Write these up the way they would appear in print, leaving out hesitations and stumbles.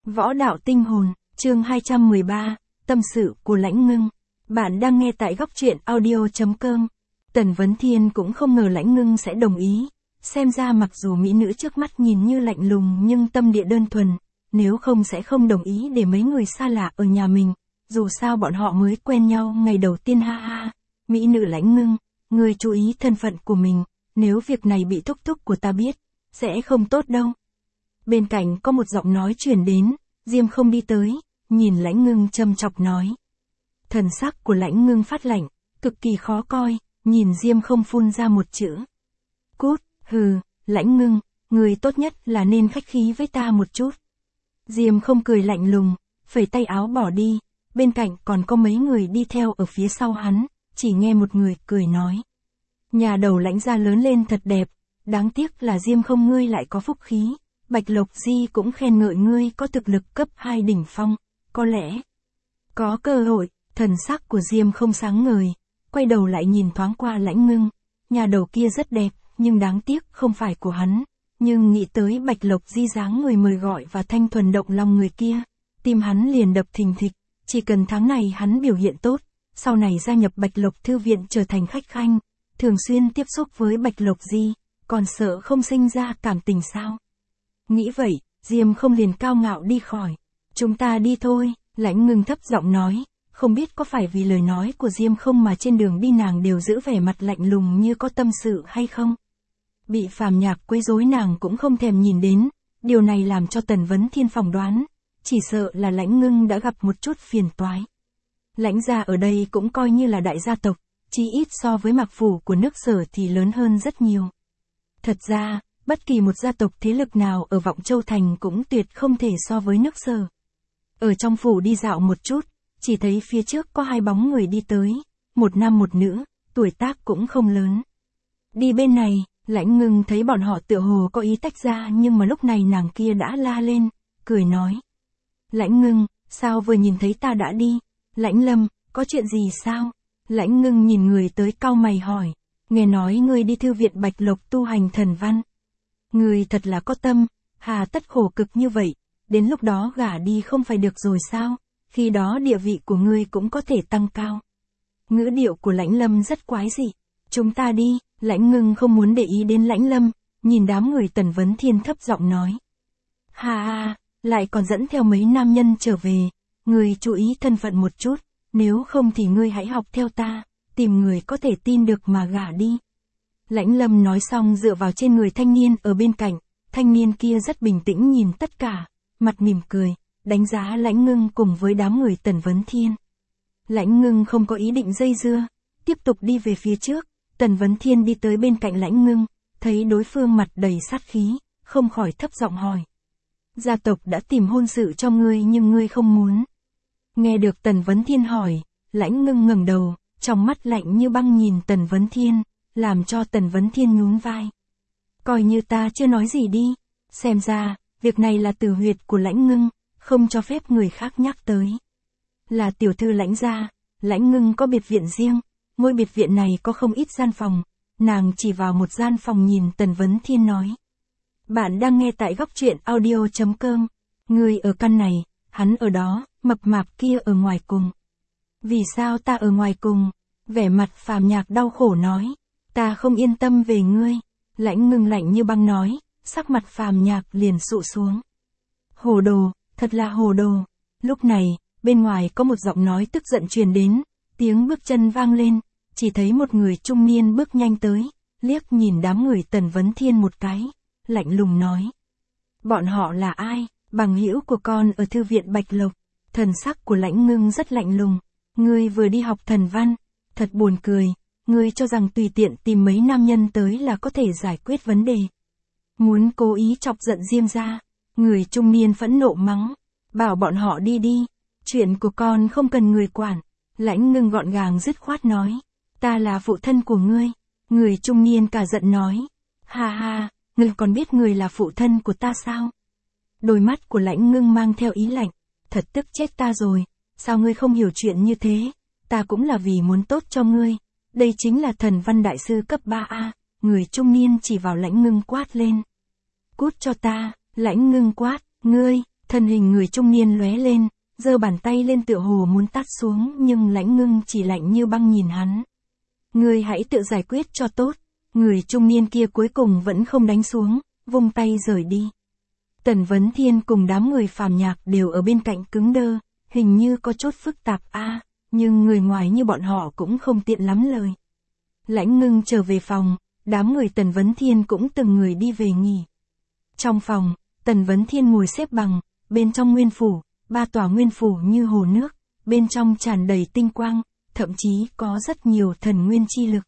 Võ đạo tinh hồn, chương 213, tâm sự của Lãnh Ngưng. Bạn đang nghe tại góc truyện audio.com. Tần Vấn Thiên cũng không ngờ Lãnh Ngưng sẽ đồng ý. Xem ra mặc dù mỹ nữ trước mắt nhìn như lạnh lùng nhưng tâm địa đơn thuần, nếu không sẽ không đồng ý để mấy người xa lạ ở nhà mình. Dù sao bọn họ mới quen nhau ngày đầu tiên ha ha. Mỹ nữ Lãnh Ngưng, ngươi chú ý thân phận của mình, nếu việc này bị thúc thúc của ta biết, sẽ không tốt đâu. Bên cạnh có một giọng nói truyền đến, Diêm không đi tới, nhìn Lãnh Ngưng châm chọc nói. Thần sắc của Lãnh Ngưng phát lạnh, cực kỳ khó coi, nhìn Diêm không phun ra một chữ. Cút, hừ, Lãnh Ngưng, người tốt nhất là nên khách khí với ta một chút. Diêm không cười lạnh lùng, phẩy tay áo bỏ đi, bên cạnh còn có mấy người đi theo ở phía sau hắn, chỉ nghe một người cười nói. Nhà đầu Lãnh gia lớn lên thật đẹp, đáng tiếc là Diêm không ngươi lại có phúc khí. Bạch Lộc Di cũng khen ngợi ngươi có thực lực cấp 2 đỉnh phong, có lẽ có cơ hội. Thần sắc của Diêm không sáng ngời, quay đầu lại nhìn thoáng qua Lãnh Ngưng, nhà đầu kia rất đẹp, nhưng đáng tiếc không phải của hắn, nhưng nghĩ tới Bạch Lộc Di dáng người mời gọi và thanh thuần động lòng người kia, tim hắn liền đập thình thịch, chỉ cần tháng này hắn biểu hiện tốt, sau này gia nhập Bạch Lộc Thư viện trở thành khách khanh, thường xuyên tiếp xúc với Bạch Lộc Di, còn sợ không sinh ra cảm tình sao? Nghĩ vậy, Diêm không liền cao ngạo đi khỏi. Chúng ta đi thôi, Lãnh Ngưng thấp giọng nói, không biết có phải vì lời nói của Diêm không mà trên đường đi nàng đều giữ vẻ mặt lạnh lùng như có tâm sự hay không? Bị Phàm Nhạc quấy rối nàng cũng không thèm nhìn đến, điều này làm cho Tần Vấn Thiên phỏng đoán, chỉ sợ là Lãnh Ngưng đã gặp một chút phiền toái. Lãnh gia ở đây cũng coi như là đại gia tộc, chí ít so với Mạc phủ của nước Sở thì lớn hơn rất nhiều. Thật ra, bất kỳ một gia tộc thế lực nào ở Vọng Châu Thành cũng tuyệt không thể so với nước Sở. Ở trong phủ đi dạo một chút, chỉ thấy phía trước có hai bóng người đi tới, một nam một nữ, tuổi tác cũng không lớn. Đi bên này, Lãnh Ngưng thấy bọn họ tựa hồ có ý tách ra nhưng mà lúc này nàng kia đã la lên, cười nói. Lãnh Ngưng, sao vừa nhìn thấy ta đã đi? Lãnh Lâm, có chuyện gì sao? Lãnh Ngưng nhìn người tới cau mày hỏi, nghe nói ngươi đi thư viện Bạch Lộc tu hành thần văn. Ngươi thật là có tâm, hà tất khổ cực như vậy, đến lúc đó gả đi không phải được rồi sao, khi đó địa vị của ngươi cũng có thể tăng cao. Ngữ điệu của Lãnh Lâm rất quái dị, chúng ta đi, Lãnh Ngưng không muốn để ý đến Lãnh Lâm, nhìn đám người Tần Vấn Thiên thấp giọng nói. Hà hà, lại còn dẫn theo mấy nam nhân trở về, ngươi chú ý thân phận một chút, nếu không thì ngươi hãy học theo ta, tìm người có thể tin được mà gả đi. Lãnh Lâm nói xong dựa vào trên người thanh niên ở bên cạnh, thanh niên kia rất bình tĩnh nhìn tất cả, mặt mỉm cười, đánh giá Lãnh Ngưng cùng với đám người Tần Vấn Thiên. Lãnh Ngưng không có ý định dây dưa, tiếp tục đi về phía trước, Tần Vấn Thiên đi tới bên cạnh Lãnh Ngưng, thấy đối phương mặt đầy sát khí, không khỏi thấp giọng hỏi. Gia tộc đã tìm hôn sự cho ngươi nhưng ngươi không muốn. Nghe được Tần Vấn Thiên hỏi, Lãnh Ngưng ngẩng đầu, trong mắt lạnh như băng nhìn Tần Vấn Thiên, làm cho Tần Vấn Thiên nhún vai. Coi như ta chưa nói gì đi, xem ra, việc này là tử huyệt của Lãnh Ngưng, không cho phép người khác nhắc tới. Là tiểu thư Lãnh gia, Lãnh Ngưng có biệt viện riêng, ngôi biệt viện này có không ít gian phòng, nàng chỉ vào một gian phòng nhìn Tần Vấn Thiên nói. Bạn đang nghe tại góc truyện audio.com, người ở căn này, hắn ở đó, mập mạp kia ở ngoài cùng. Vì sao ta ở ngoài cùng? Vẻ mặt Phàm Nhạc đau khổ nói. Ta không yên tâm về ngươi. Lãnh Ngưng lạnh như băng nói, sắc mặt Phàm Nhạc liền sụ xuống. Hồ đồ, thật là hồ đồ. Lúc này, bên ngoài có một giọng nói tức giận truyền đến, tiếng bước chân vang lên, chỉ thấy một người trung niên bước nhanh tới, liếc nhìn đám người Tần Vấn Thiên một cái, lạnh lùng nói. Bọn họ là ai? Bằng hữu của con ở thư viện Bạch Lộc. Thần sắc của Lãnh Ngưng rất lạnh lùng. Ngươi vừa đi học thần văn, thật buồn cười, ngươi cho rằng tùy tiện tìm mấy nam nhân tới là có thể giải quyết vấn đề. Muốn cố ý chọc giận Diêm gia. Người trung niên phẫn nộ mắng, bảo bọn họ đi đi, chuyện của con không cần người quản. Lãnh Ngưng gọn gàng dứt khoát nói, ta là phụ thân của ngươi. Người trung niên cả giận nói, ha ha, ngươi còn biết người là phụ thân của ta sao? Đôi mắt của Lãnh Ngưng mang theo ý lạnh, thật tức chết ta rồi, sao ngươi không hiểu chuyện như thế, ta cũng là vì muốn tốt cho ngươi, đây chính là thần văn đại sư cấp 3A, người trung niên chỉ vào Lãnh Ngưng quát lên. Cút cho ta, Lãnh Ngưng quát, ngươi, Thân hình người trung niên lóe lên, giơ bàn tay lên tựa hồ muốn tát xuống nhưng Lãnh Ngưng chỉ lạnh như băng nhìn hắn. Ngươi hãy tự giải quyết cho tốt. Người trung niên kia cuối cùng vẫn không đánh xuống, vung tay rời đi. Tần Vấn Thiên cùng đám người phàm nhạc đều ở bên cạnh cứng đơ, hình như có chút phức tạp nhưng người ngoài như bọn họ cũng không tiện lắm lời. Lãnh Ngưng trở về phòng, đám người Tần Vấn Thiên cũng từng người đi về nghỉ. Trong phòng, Tần Vấn Thiên ngồi xếp bằng, bên trong nguyên phủ, 3 tòa nguyên phủ như hồ nước, bên trong tràn đầy tinh quang, thậm chí có rất nhiều thần nguyên chi lực.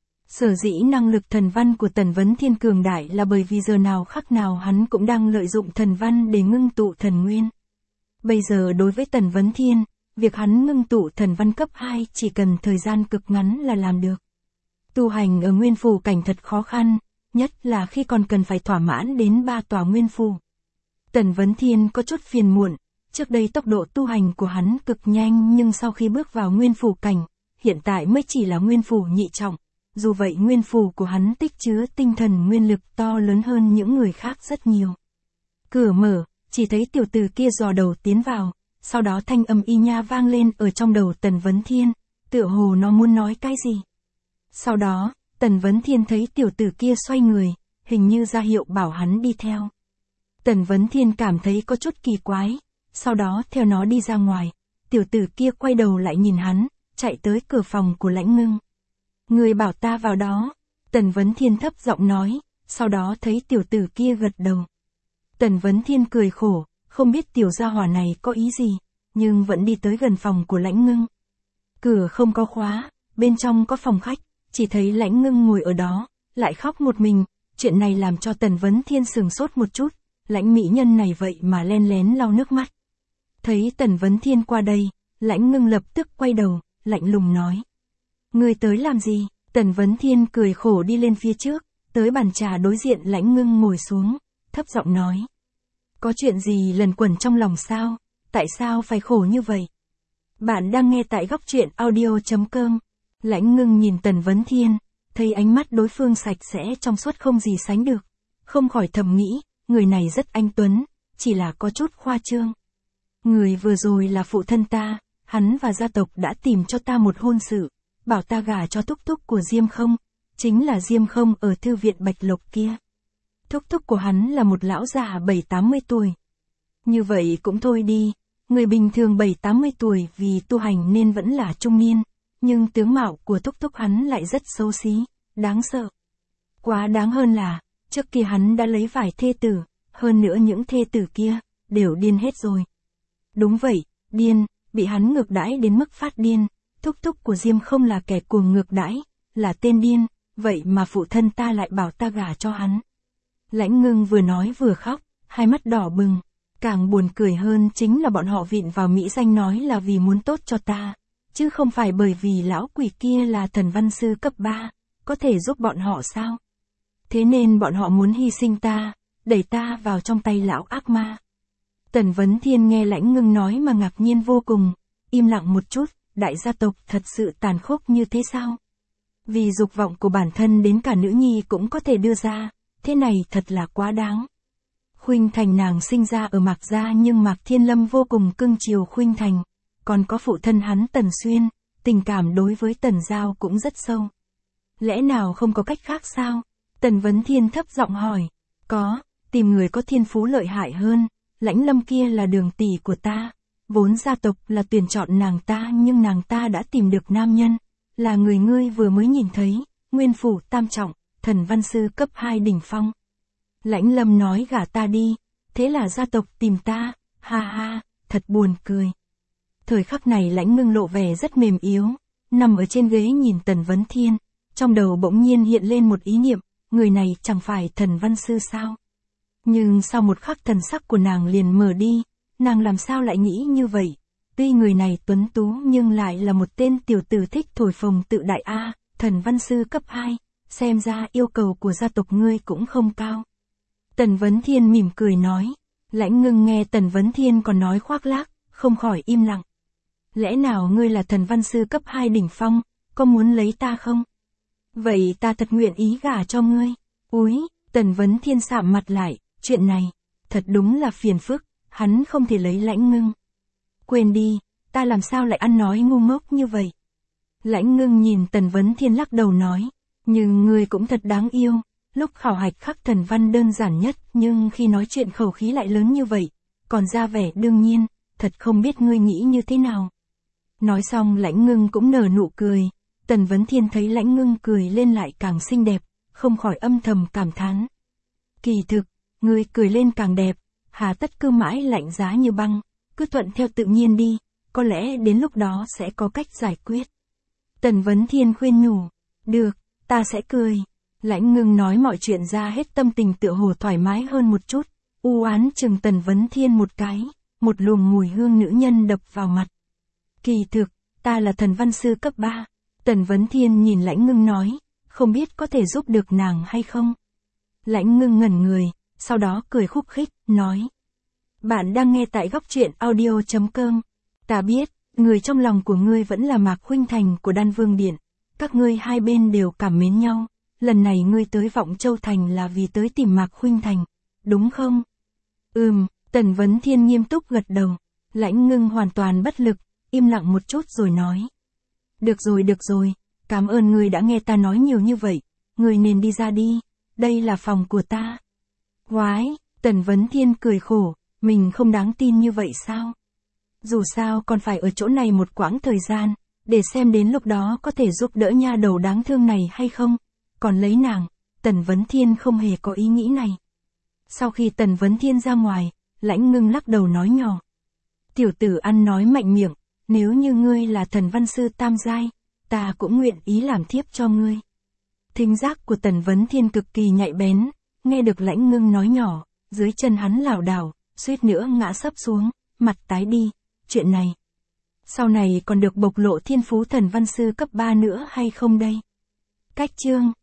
Sở dĩ năng lực thần văn của Tần Vấn Thiên cường đại là bởi vì giờ nào khắc nào hắn cũng đang lợi dụng thần văn để ngưng tụ thần nguyên. Bây giờ đối với Tần Vấn Thiên, việc hắn ngưng tụ thần văn cấp 2 chỉ cần thời gian cực ngắn là làm được. Tu hành ở nguyên phủ cảnh thật khó khăn, nhất là khi còn cần phải thỏa mãn đến 3 tòa nguyên phủ. Tần Vấn Thiên có chút phiền muộn, trước đây tốc độ tu hành của hắn cực nhanh nhưng sau khi bước vào nguyên phủ cảnh, hiện tại mới chỉ là nguyên phủ nhị trọng. Dù vậy nguyên phủ của hắn tích chứa tinh thần nguyên lực to lớn hơn những người khác rất nhiều. Cửa mở, chỉ thấy tiểu tử kia dò đầu tiến vào, sau đó thanh âm y nha vang lên ở trong đầu Tần Vấn Thiên, tựa hồ nó muốn nói cái gì. Sau đó, Tần Vấn Thiên thấy tiểu tử kia xoay người, hình như ra hiệu bảo hắn đi theo. Tần Vấn Thiên cảm thấy có chút kỳ quái, sau đó theo nó đi ra ngoài, tiểu tử kia quay đầu lại nhìn hắn, chạy tới cửa phòng của Lãnh Ngưng. Người bảo ta vào đó, Tần Vấn Thiên thấp giọng nói, sau đó thấy tiểu tử kia gật đầu. Tần Vấn Thiên cười khổ, không biết tiểu gia hỏa này có ý gì, nhưng vẫn đi tới gần phòng của Lãnh Ngưng. Cửa không có khóa, bên trong có phòng khách, chỉ thấy Lãnh Ngưng ngồi ở đó, lại khóc một mình, chuyện này làm cho Tần Vấn Thiên sửng sốt một chút, Lãnh mỹ nhân này vậy mà len lén lau nước mắt. Thấy Tần Vấn Thiên qua đây, Lãnh Ngưng lập tức quay đầu, lạnh lùng nói. Ngươi tới làm gì? Tần Vấn Thiên cười khổ đi lên phía trước, tới bàn trà đối diện Lãnh Ngưng ngồi xuống, thấp giọng nói. Có chuyện gì lần quẩn trong lòng sao? Tại sao phải khổ như vậy? Bạn đang nghe tại góc truyện audio.com. Lãnh Ngưng nhìn Tần Vấn Thiên, thấy ánh mắt đối phương sạch sẽ trong suốt không gì sánh được. Không khỏi thầm nghĩ, người này rất anh tuấn, chỉ là có chút khoa trương. Người vừa rồi là phụ thân ta, hắn và gia tộc đã tìm cho ta một hôn sự, bảo ta gả cho thúc thúc của Diêm Không, chính là Diêm Không ở thư viện Bạch Lộc kia. Thúc thúc của hắn là một lão già 7-80 tuổi. Như vậy cũng thôi đi, người bình thường 7-80 tuổi vì tu hành nên vẫn là trung niên, nhưng tướng mạo của thúc thúc hắn lại rất xấu xí, đáng sợ. Quá đáng hơn là, trước kia hắn đã lấy vài thê tử, hơn nữa những thê tử kia, đều điên hết rồi. Đúng vậy, điên, bị hắn ngược đãi đến mức phát điên, thúc thúc của Diêm Không là kẻ cuồng ngược đãi, là tên điên, vậy mà phụ thân ta lại bảo ta gả cho hắn. Lãnh Ngưng vừa nói vừa khóc, hai mắt đỏ bừng, càng buồn cười hơn chính là bọn họ vịn vào mỹ danh nói là vì muốn tốt cho ta, chứ không phải bởi vì lão quỷ kia là thần văn sư cấp 3, có thể giúp bọn họ sao? Thế nên bọn họ muốn hy sinh ta, đẩy ta vào trong tay lão ác ma. Tần Vấn Thiên nghe Lãnh Ngưng nói mà ngạc nhiên vô cùng, im lặng một chút, đại gia tộc thật sự tàn khốc như thế sao? Vì dục vọng của bản thân đến cả nữ nhi cũng có thể đưa ra, thế này thật là quá đáng. Khuynh Thành nàng sinh ra ở Mạc Gia nhưng Mạc Thiên Lâm vô cùng cưng chiều Khuynh Thành, còn có phụ thân hắn Tần Xuyên, tình cảm đối với Tần Giao cũng rất sâu. Lẽ nào không có cách khác sao? Tần Vấn Thiên thấp giọng hỏi. Có, tìm người có thiên phú lợi hại hơn, Lãnh Lâm kia là đường tỷ của ta, vốn gia tộc là tuyển chọn nàng ta nhưng nàng ta đã tìm được nam nhân, là người ngươi vừa mới nhìn thấy, nguyên phủ tam trọng, thần văn sư cấp 2 đỉnh phong. Lãnh Lâm nói gả ta đi, thế là gia tộc tìm ta, ha ha, thật buồn cười. Thời khắc này Lãnh Ngưng lộ vẻ rất mềm yếu, nằm ở trên ghế nhìn Tần Vấn Thiên, trong đầu bỗng nhiên hiện lên một ý niệm, người này chẳng phải thần văn sư sao? Nhưng sau một khắc thần sắc của nàng liền mờ đi, nàng làm sao lại nghĩ như vậy? Tuy người này tuấn tú nhưng lại là một tên tiểu tử thích thổi phồng tự đại thần văn sư cấp 2, xem ra yêu cầu của gia tộc ngươi cũng không cao. Tần Vấn Thiên mỉm cười nói, Lãnh Ngưng nghe Tần Vấn Thiên còn nói khoác lác, không khỏi im lặng. Lẽ nào ngươi là thần văn sư cấp 2 đỉnh phong, có muốn lấy ta không? Vậy ta thật nguyện ý gả cho ngươi. Úi, Tần Vấn Thiên sạm mặt lại, chuyện này, thật đúng là phiền phức, hắn không thể lấy Lãnh Ngưng. Quên đi, ta làm sao lại ăn nói ngu ngốc như vậy. Lãnh Ngưng nhìn Tần Vấn Thiên lắc đầu nói, nhưng ngươi cũng thật đáng yêu, lúc khảo hạch khắc thần văn đơn giản nhất nhưng khi nói chuyện khẩu khí lại lớn như vậy, còn ra vẻ đương nhiên, thật không biết ngươi nghĩ như thế nào. Nói xong Lãnh Ngưng cũng nở nụ cười, Tần Vấn Thiên thấy Lãnh Ngưng cười lên lại càng xinh đẹp, không khỏi âm thầm cảm thán. Kỳ thực, ngươi cười lên càng đẹp, hà tất cứ mãi lạnh giá như băng, cứ thuận theo tự nhiên đi, có lẽ đến lúc đó sẽ có cách giải quyết. Tần Vấn Thiên khuyên nhủ, được, ta sẽ cười. Lãnh Ngưng nói mọi chuyện ra hết tâm tình tựa hồ thoải mái hơn một chút, u oán chừng Tần Vấn Thiên một cái, một luồng mùi hương nữ nhân đập vào mặt. Kỳ thực, ta là thần văn sư cấp 3. Tần Vấn Thiên nhìn Lãnh Ngưng nói, không biết có thể giúp được nàng hay không. Lãnh Ngưng ngẩn người, sau đó cười khúc khích, nói. Bạn đang nghe tại góc truyện audio.com. Ta biết, người trong lòng của ngươi vẫn là Mạc Khuynh Thành của Đan Vương Điện. Các ngươi hai bên đều cảm mến nhau. Lần này ngươi tới Vọng Châu Thành là vì tới tìm Mạc Khuynh Thành, đúng không? Tần Vấn Thiên nghiêm túc gật đầu. Lãnh Ngưng hoàn toàn bất lực, im lặng một chút rồi nói. Được rồi, cảm ơn ngươi đã nghe ta nói nhiều như vậy, ngươi nên đi ra đi, đây là phòng của ta. Quái, Tần Vấn Thiên cười khổ, mình không đáng tin như vậy sao? Dù sao còn phải ở chỗ này một quãng thời gian, để xem đến lúc đó có thể giúp đỡ nha đầu đáng thương này hay không. Còn lấy nàng, Tần Vấn Thiên không hề có ý nghĩ này. Sau khi Tần Vấn Thiên ra ngoài, Lãnh Ngưng lắc đầu nói nhỏ. Tiểu tử ăn nói mạnh miệng, nếu như ngươi là thần văn sư tam giai, ta cũng nguyện ý làm thiếp cho ngươi. Thính giác của Tần Vấn Thiên cực kỳ nhạy bén, nghe được Lãnh Ngưng nói nhỏ, dưới chân hắn lảo đảo, suýt nữa ngã sấp xuống, mặt tái đi, chuyện này. Sau này còn được bộc lộ thiên phú thần văn sư cấp 3 nữa hay không đây? Cách chương